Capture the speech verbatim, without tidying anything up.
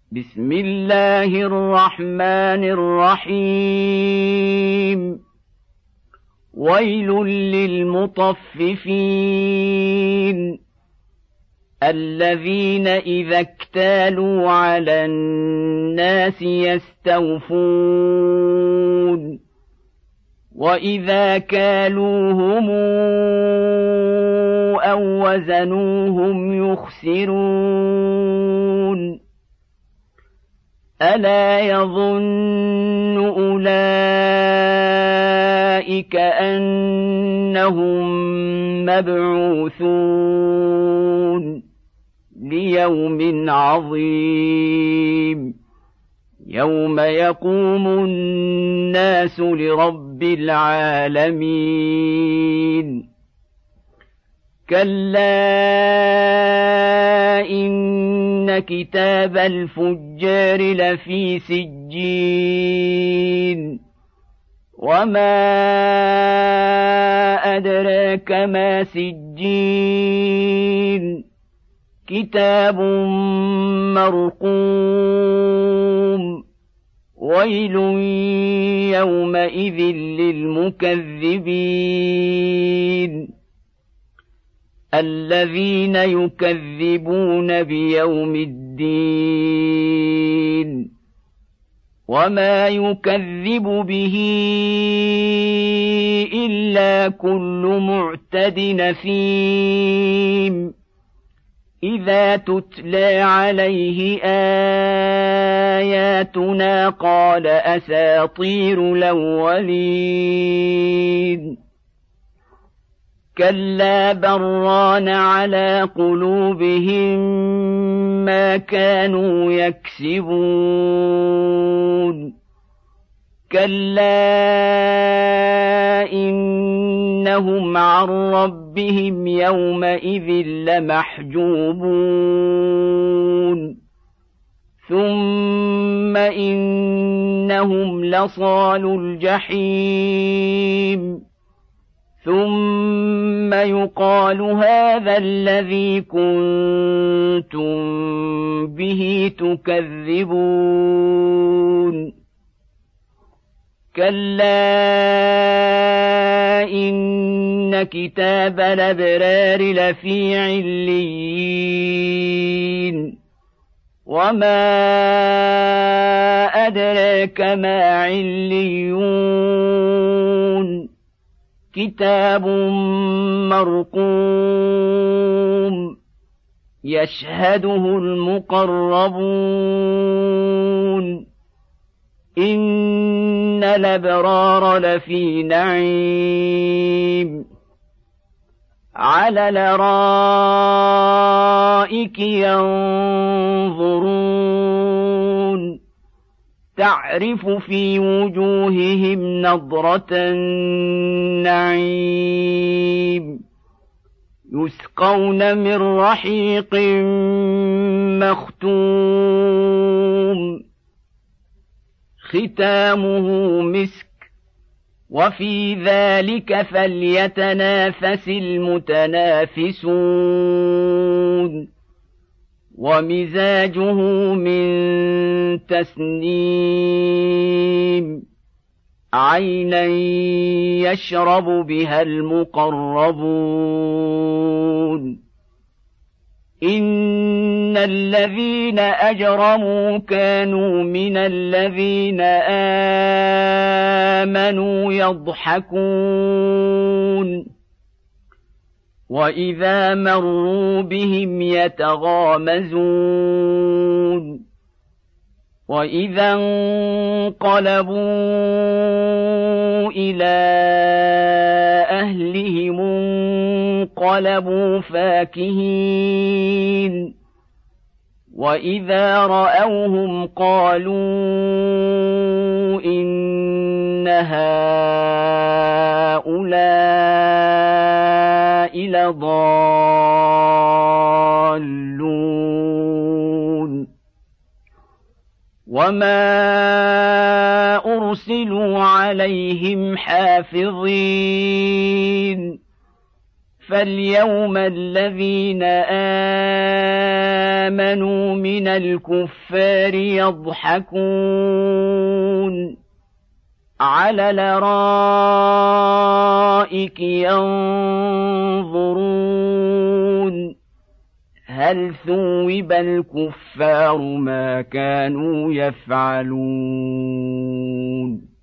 بسم الله الرحمن الرحيم ويل للمطففين الذين إذا اكتالوا على الناس يستوفون وإذا كالوهم أو وزنوهم يخسرون ألا يظن أولئك أنهم مبعوثون ليوم عظيم يوم يقوم الناس لرب العالمين كلا إن كتاب الفجار لفي سجين وما أدراك ما سجين كتاب مرقوم ويل يومئذ للمكذبين الذين يكذبون بيوم الدين وما يكذب به إلا كل معتد نثيم إذا تتلى عليه آياتنا قال أساطير الأولين كلا بران على قلوبهم ما كانوا يكسبون كلا إنهم عن ربهم يومئذ لمحجوبون ثم إنهم لصالو الجحيم ثم يقال هذا الذي كنتم به تكذبون كلا إن كتاب الأبرار لفي عليين وما أدراك ما عليون كتاب مرقوم يشهده المقربون إن الأبرار لفي نعيم على الأرائك ينظرون تعرف في وجوههم نضرة النعيم يسقون من رحيق مختوم ختامه مسك وفي ذلك فليتنافس المتنافسون ومزاجه من تسنيم عينا يشرب بها المقربون إن الذين أجرموا كانوا من الذين آمنوا يضحكون وإذا مروا بهم يتغامزون وإذا انقلبوا إلى أهلهم انقلبوا فاكهين وإذا رأوهم قالوا إن هؤلاء لضالون وما أرسلوا عليهم حافظين فاليوم الذين آمنوا من الكفار يضحكون على الأرائك ينظرون هل ثوب الكفار ما كانوا يفعلون